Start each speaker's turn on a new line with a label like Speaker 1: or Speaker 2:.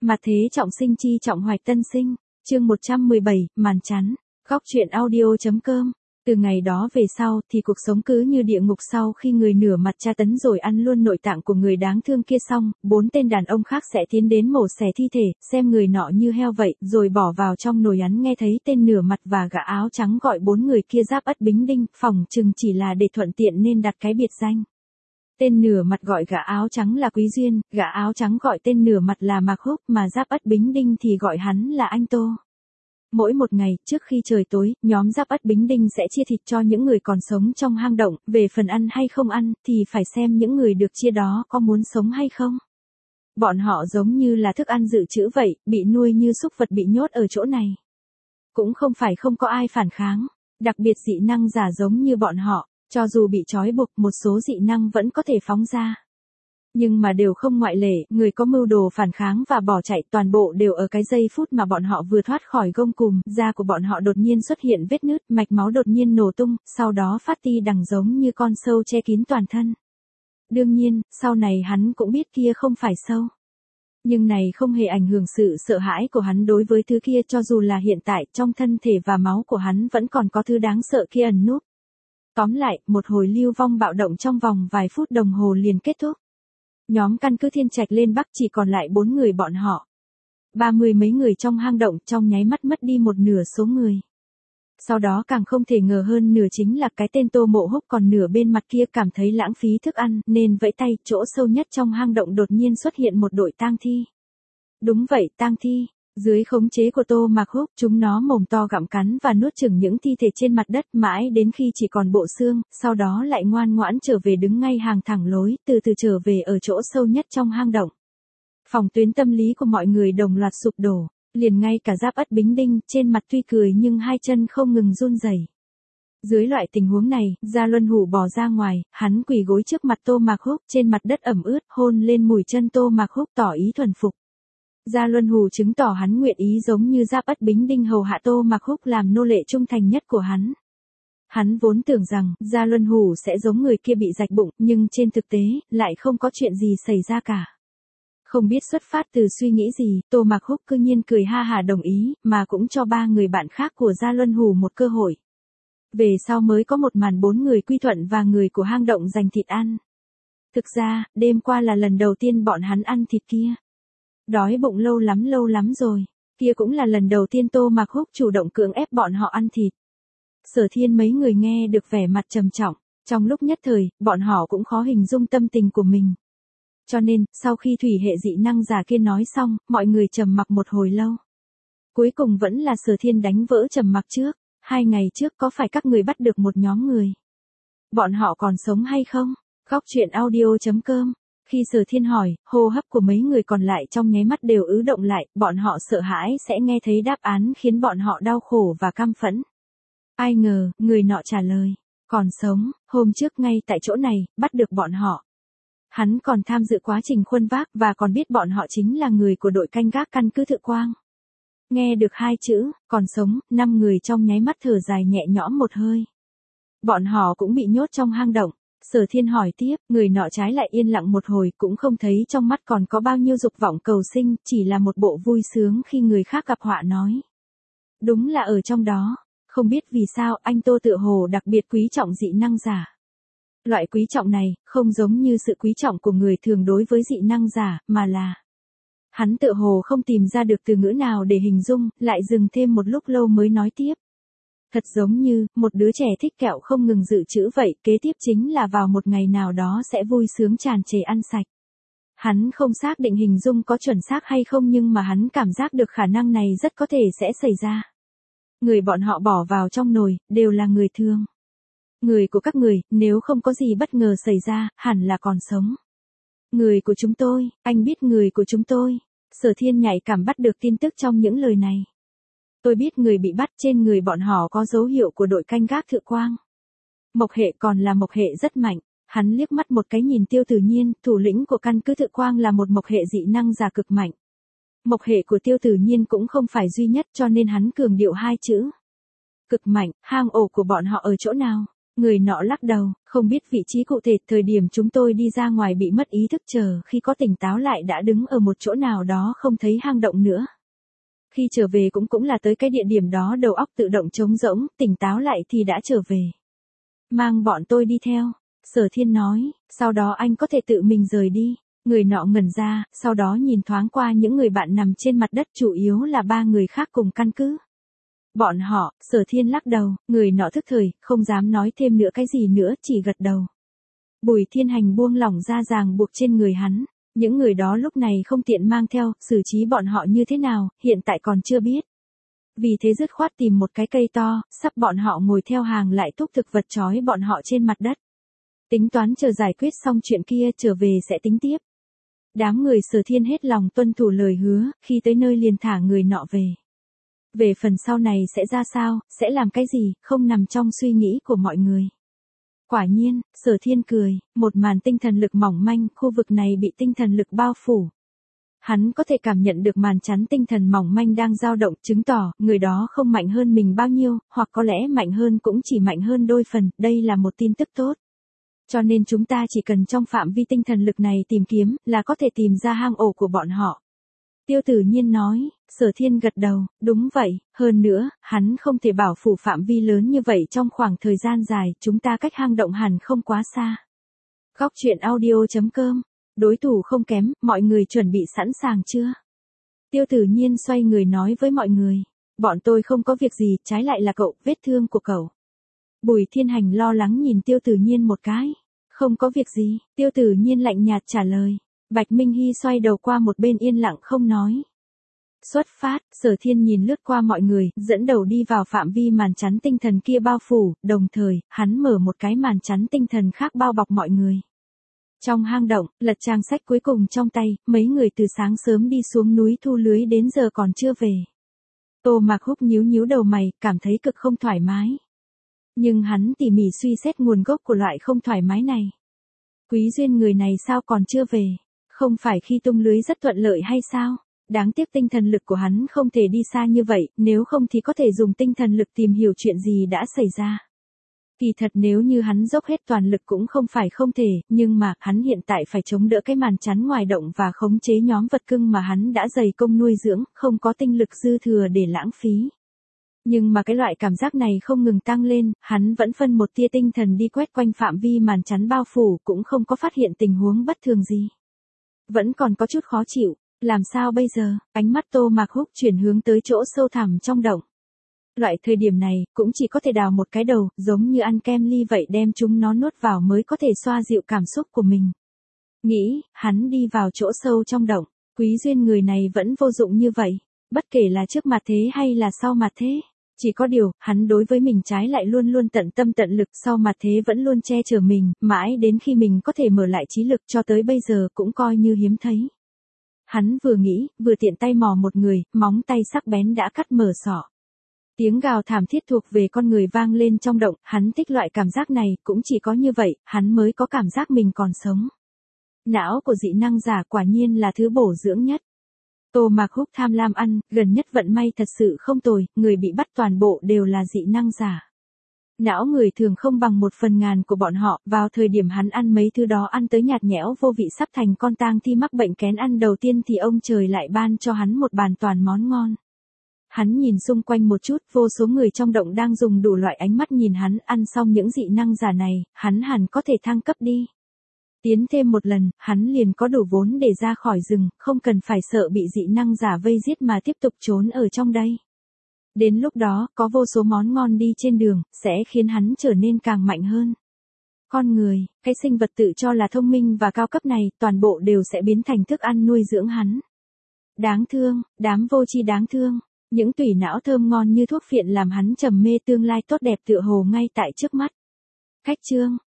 Speaker 1: Mặt thế trọng sinh chi trọng hoạch tân sinh, chương 117, màn chắn, góc truyện audio.com. Từ ngày đó về sau thì cuộc sống cứ như địa ngục sau khi người nửa mặt tra tấn rồi ăn luôn nội tạng của người đáng thương kia xong, 4 tên đàn ông khác sẽ tiến đến mổ xẻ thi thể, xem người nọ như heo vậy, rồi bỏ vào trong nồi ăn. Nghe thấy tên nửa mặt và gã áo trắng gọi 4 người kia Giáp Ất Bính Đinh, phỏng chừng chỉ là để thuận tiện nên đặt cái biệt danh. Tên nửa mặt gọi gã áo trắng là Quý Duyên, gã áo trắng gọi tên nửa mặt là Mạc Húc, mà Giáp Ất Bính Đinh thì gọi hắn là Anh Tô. Mỗi một ngày, trước khi trời tối, nhóm Giáp Ất Bính Đinh sẽ chia thịt cho những người còn sống trong hang động, về phần ăn hay không ăn, thì phải xem những người được chia đó có muốn sống hay không. Bọn họ giống như là thức ăn dự trữ vậy, bị nuôi như súc vật bị nhốt ở chỗ này. Cũng không phải không có ai phản kháng, đặc biệt dị năng giả giống như bọn họ, cho dù bị trói buộc, một số dị năng vẫn có thể phóng ra. Nhưng mà đều không ngoại lệ, người có mưu đồ phản kháng và bỏ chạy toàn bộ đều ở cái giây phút mà bọn họ vừa thoát khỏi gông cùm, da của bọn họ đột nhiên xuất hiện vết nứt, mạch máu đột nhiên nổ tung, sau đó phát ti đằng giống như con sâu che kín toàn thân. Đương nhiên, sau này hắn cũng biết kia không phải sâu. Nhưng này không hề ảnh hưởng sự sợ hãi của hắn đối với thứ kia, cho dù là hiện tại trong thân thể và máu của hắn vẫn còn có thứ đáng sợ kia ẩn núp. Tóm lại, một hồi lưu vong bạo động trong vòng vài phút đồng hồ liền kết thúc. Nhóm căn cứ Thiên Trạch lên Bắc chỉ còn lại 4 người bọn họ. 30 mấy người trong hang động trong nháy mắt mất đi một nửa số người. Sau đó càng không thể ngờ hơn nửa chính là cái tên Tô Mộ Húc còn nửa bên mặt kia cảm thấy lãng phí thức ăn nên vẫy tay, chỗ sâu nhất trong hang động đột nhiên xuất hiện một đội tang thi. Đúng vậy, tang thi. Dưới khống chế của Tô Mạc Húc, chúng nó mồm to gặm cắn và nuốt chửng những thi thể trên mặt đất mãi đến khi chỉ còn bộ xương, sau đó lại ngoan ngoãn trở về đứng ngay hàng thẳng lối, từ từ trở về ở chỗ sâu nhất trong hang động. Phòng tuyến tâm lý của mọi người đồng loạt sụp đổ, liền ngay cả Giáp Ất Bính Đinh, trên mặt tuy cười nhưng hai chân không ngừng run rẩy. Dưới loại tình huống này, Gia Luân Hủ bò ra ngoài, hắn quỳ gối trước mặt Tô Mạc Húc, trên mặt đất ẩm ướt, hôn lên mùi chân Tô Mạc Húc tỏ ý thuần phục. Gia Luân Hủ chứng tỏ hắn nguyện ý giống như Giáp Ất Bính Đinh hầu hạ Tô Mạc Húc làm nô lệ trung thành nhất của hắn. Hắn vốn tưởng rằng Gia Luân Hủ sẽ giống người kia bị rạch bụng, nhưng trên thực tế, lại không có chuyện gì xảy ra cả. Không biết xuất phát từ suy nghĩ gì, Tô Mạc Húc cư nhiên cười ha hả đồng ý, mà cũng cho 3 người bạn khác của Gia Luân Hủ một cơ hội. Về sau mới có một màn 4 người quy thuận và người của hang động giành thịt ăn. Thực ra, đêm qua là lần đầu tiên bọn hắn ăn thịt kia. Đói bụng lâu lắm rồi. Kia cũng là lần đầu tiên Tô Mạc Húc chủ động cưỡng ép bọn họ ăn thịt. Sở Thiên mấy người nghe được vẻ mặt trầm trọng, trong lúc nhất thời, bọn họ cũng khó hình dung tâm tình của mình. Cho nên, sau khi thủy hệ dị năng giả kia nói xong, mọi người trầm mặc một hồi lâu. Cuối cùng vẫn là Sở Thiên đánh vỡ trầm mặc trước. 2 ngày trước có phải các người bắt được một nhóm người? Bọn họ còn sống hay không? Góc truyện audio.com. Khi Sở Thiên hỏi, hô hấp của mấy người còn lại trong nháy mắt đều ứ động lại, bọn họ sợ hãi sẽ nghe thấy đáp án khiến bọn họ đau khổ và căm phẫn. Ai ngờ, người nọ trả lời, còn sống, hôm trước ngay tại chỗ này, bắt được bọn họ. Hắn còn tham dự quá trình khuân vác và còn biết bọn họ chính là người của đội canh gác căn cứ Thự Quang. Nghe được 2 chữ, còn sống, 5 người trong nháy mắt thở dài nhẹ nhõm một hơi. Bọn họ cũng bị nhốt trong hang động. Sở Thiên hỏi tiếp, người nọ trái lại yên lặng một hồi, cũng không thấy trong mắt còn có bao nhiêu dục vọng cầu sinh, chỉ là một bộ vui sướng khi người khác gặp họa nói. Đúng là ở trong đó, không biết vì sao anh Tô tựa hồ đặc biệt quý trọng dị năng giả. Loại quý trọng này, không giống như sự quý trọng của người thường đối với dị năng giả, mà là... Hắn tựa hồ không tìm ra được từ ngữ nào để hình dung, lại dừng thêm một lúc lâu mới nói tiếp. Thật giống như, một đứa trẻ thích kẹo không ngừng dự trữ vậy, kế tiếp chính là vào một ngày nào đó sẽ vui sướng tràn trề ăn sạch. Hắn không xác định hình dung có chuẩn xác hay không nhưng mà hắn cảm giác được khả năng này rất có thể sẽ xảy ra. Người bọn họ bỏ vào trong nồi, đều là người thương. Người của các người, nếu không có gì bất ngờ xảy ra, hẳn là còn sống. Người của chúng tôi, anh biết người của chúng tôi. Sở Thiên nhạy cảm bắt được tin tức trong những lời này. Tôi biết người bị bắt, trên người bọn họ có dấu hiệu của đội canh gác Thự Quang. Mộc hệ còn là mộc hệ rất mạnh. Hắn liếc mắt một cái nhìn Tiêu Tử Nhiên, thủ lĩnh của căn cứ Thự Quang là một mộc hệ dị năng giả cực mạnh. Mộc hệ của Tiêu Tử Nhiên cũng không phải duy nhất cho nên hắn cường điệu 2 chữ. Cực mạnh, hang ổ của bọn họ ở chỗ nào? Người nọ lắc đầu, không biết vị trí cụ thể, thời điểm chúng tôi đi ra ngoài bị mất ý thức, chờ khi có tỉnh táo lại đã đứng ở một chỗ nào đó không thấy hang động nữa. Khi trở về cũng là tới cái địa điểm đó, đầu óc tự động trống rỗng, tỉnh táo lại thì đã trở về. Mang bọn tôi đi theo, Sở Thiên nói, sau đó anh có thể tự mình rời đi. Người nọ ngẩn ra, sau đó nhìn thoáng qua những người bạn nằm trên mặt đất, chủ yếu là 3 người khác cùng căn cứ. Bọn họ, Sở Thiên lắc đầu, người nọ thức thời, không dám nói thêm nữa cái gì nữa, chỉ gật đầu. Bùi Thiên Hành buông lỏng ra ràng buộc trên người hắn. Những người đó lúc này không tiện mang theo, xử trí bọn họ như thế nào, hiện tại còn chưa biết. Vì thế dứt khoát tìm một cái cây to, sắp bọn họ ngồi theo hàng lại thúc thực vật trói bọn họ trên mặt đất. Tính toán chờ giải quyết xong chuyện kia trở về sẽ tính tiếp. Đám người Sở Thiên hết lòng tuân thủ lời hứa, khi tới nơi liền thả người nọ về. Về phần sau này sẽ ra sao, sẽ làm cái gì, không nằm trong suy nghĩ của mọi người. Quả nhiên, Sở Thiên cười, một màn tinh thần lực mỏng manh, khu vực này bị tinh thần lực bao phủ. Hắn có thể cảm nhận được màn chắn tinh thần mỏng manh đang dao động, chứng tỏ người đó không mạnh hơn mình bao nhiêu, hoặc có lẽ mạnh hơn cũng chỉ mạnh hơn đôi phần, đây là một tin tức tốt. Cho nên chúng ta chỉ cần trong phạm vi tinh thần lực này tìm kiếm, là có thể tìm ra hang ổ của bọn họ. Tiêu Tử Nhiên nói, Sở Thiên gật đầu, đúng vậy, hơn nữa, hắn không thể bảo phủ phạm vi lớn như vậy trong khoảng thời gian dài, chúng ta cách hang động hẳn không quá xa. Góc truyện audio.com, đối thủ không kém, mọi người chuẩn bị sẵn sàng chưa? Tiêu Tử Nhiên xoay người nói với mọi người, bọn tôi không có việc gì, trái lại là cậu, vết thương của cậu. Bùi Thiên Hành lo lắng nhìn Tiêu Tử Nhiên một cái, không có việc gì, Tiêu Tử Nhiên lạnh nhạt trả lời. Bạch Minh Hy xoay đầu qua một bên yên lặng không nói. Xuất phát, Sở Thiên nhìn lướt qua mọi người, dẫn đầu đi vào phạm vi màn chắn tinh thần kia bao phủ, đồng thời, hắn mở một cái màn chắn tinh thần khác bao bọc mọi người. Trong hang động, lật trang sách cuối cùng trong tay, mấy người từ sáng sớm đi xuống núi thu lưới đến giờ còn chưa về. Tô Mạc Húc nhíu nhíu đầu mày, cảm thấy cực không thoải mái. Nhưng hắn tỉ mỉ suy xét nguồn gốc của loại không thoải mái này. Quý Duyên người này sao còn chưa về? Không phải khi tung lưới rất thuận lợi hay sao? Đáng tiếc tinh thần lực của hắn không thể đi xa như vậy, nếu không thì có thể dùng tinh thần lực tìm hiểu chuyện gì đã xảy ra. Kỳ thật nếu như hắn dốc hết toàn lực cũng không phải không thể, nhưng mà hắn hiện tại phải chống đỡ cái màn chắn ngoài động và khống chế nhóm vật cưng mà hắn đã dày công nuôi dưỡng, không có tinh lực dư thừa để lãng phí. Nhưng mà cái loại cảm giác này không ngừng tăng lên, hắn vẫn phân một tia tinh thần đi quét quanh phạm vi màn chắn bao phủ, cũng không có phát hiện tình huống bất thường gì. Vẫn còn có chút khó chịu, làm sao bây giờ? Ánh mắt Tô Mạc Húc chuyển hướng tới chỗ sâu thẳm trong động. Loại thời điểm này, cũng chỉ có thể đào một cái đầu, giống như ăn kem ly vậy, đem chúng nó nuốt vào mới có thể xoa dịu cảm xúc của mình. Nghĩ, hắn đi vào chỗ sâu trong động, Quý Duyên người này vẫn vô dụng như vậy, bất kể là trước mặt thế hay là sau mặt thế. Chỉ có điều, hắn đối với mình trái lại luôn luôn tận tâm tận lực, sau mặt thế vẫn luôn che chở mình, mãi đến khi mình có thể mở lại trí lực, cho tới bây giờ cũng coi như hiếm thấy. Hắn vừa nghĩ, vừa tiện tay mò một người, móng tay sắc bén đã cắt mở sọ. Tiếng gào thảm thiết thuộc về con người vang lên trong động, hắn thích loại cảm giác này, cũng chỉ có như vậy, hắn mới có cảm giác mình còn sống. Não của dị năng giả quả nhiên là thứ bổ dưỡng nhất. Tô Mạc Húc tham lam ăn, gần nhất vận may thật sự không tồi, người bị bắt toàn bộ đều là dị năng giả. Não người thường không bằng 1/1000 của bọn họ, vào thời điểm hắn ăn mấy thứ đó ăn tới nhạt nhẽo vô vị sắp thành con tang thi mắc bệnh kén ăn đầu tiên thì ông trời lại ban cho hắn một bàn toàn món ngon. Hắn nhìn xung quanh một chút, vô số người trong động đang dùng đủ loại ánh mắt nhìn hắn, ăn xong những dị năng giả này, hắn hẳn có thể thăng cấp đi. Tiến thêm một lần, hắn liền có đủ vốn để ra khỏi rừng, không cần phải sợ bị dị năng giả vây giết mà tiếp tục trốn ở trong đây. Đến lúc đó, có vô số món ngon đi trên đường, sẽ khiến hắn trở nên càng mạnh hơn. Con người, cái sinh vật tự cho là thông minh và cao cấp này, toàn bộ đều sẽ biến thành thức ăn nuôi dưỡng hắn. Đáng thương, đám vô tri đáng thương, những tủy não thơm ngon như thuốc phiện làm hắn trầm mê tương lai tốt đẹp tựa hồ ngay tại trước mắt. Khách chương